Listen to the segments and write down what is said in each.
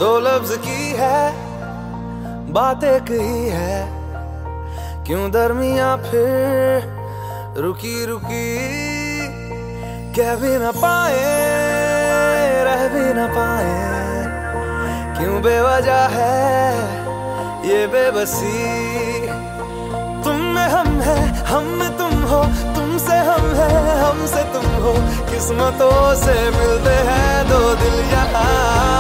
दो लफ्ज की है बात एक ही है, क्यों दरमिया फिर रुकी रुकी। कह भी न पाए रह भी न पाए, क्यों बेवजह है ये बेबसी। तुम में हम है हम में तुम हो, तुमसे हम है हमसे तुम हो, किस्मतों से मिलते हैं दो दिल यहाँ।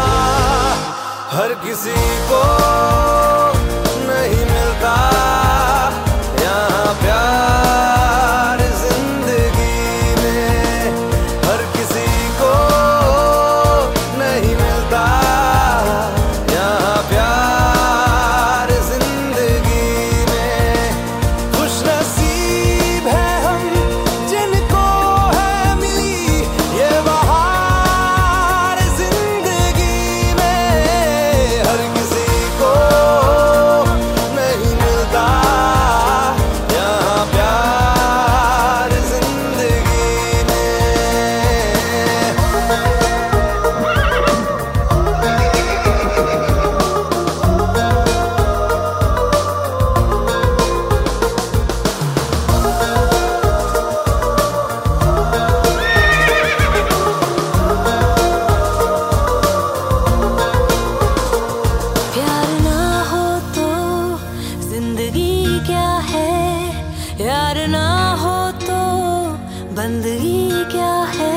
हर किसी को नहीं मिलता यहाँ प्यार जिंदगी में, हर किसी को नहीं मिलता यहाँ प्यार जिंदगी में। खुश नसीब है हम जिनको है मिली ये बहार जिंदगी में, हर किसी को नहीं मिलता यहाँ प्यार जिंदगी में। प्यार ना हो तो जिंदगी क्या है, यार ना हो तो बंदगी क्या है।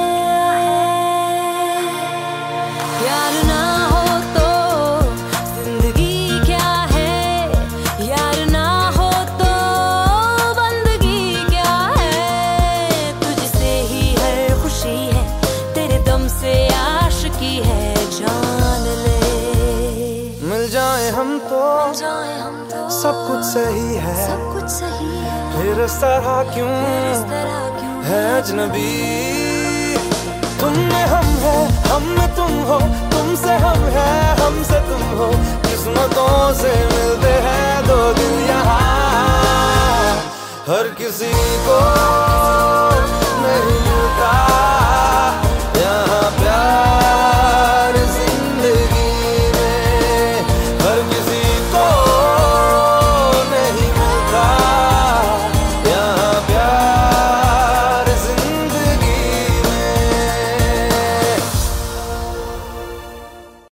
प्यार ना हो तो जिंदगी क्या है, यार ना हो तो बंदगी क्या है। तुझसे ही हर खुशी है, तेरे दम से आशिकी है, जान ले। मिल जाए हम तो सब कुछ सही है, सब कुछ सही है, फिर इस तरह क्यों इस तरह क्यों है अजनबी। तुम में हम है हम में तुम हो, तुमसे हम है हमसे तुम हो, किस्मतों से मिलते हैं दो दिल यहाँ। हर किसी को नहीं मिलता यहाँ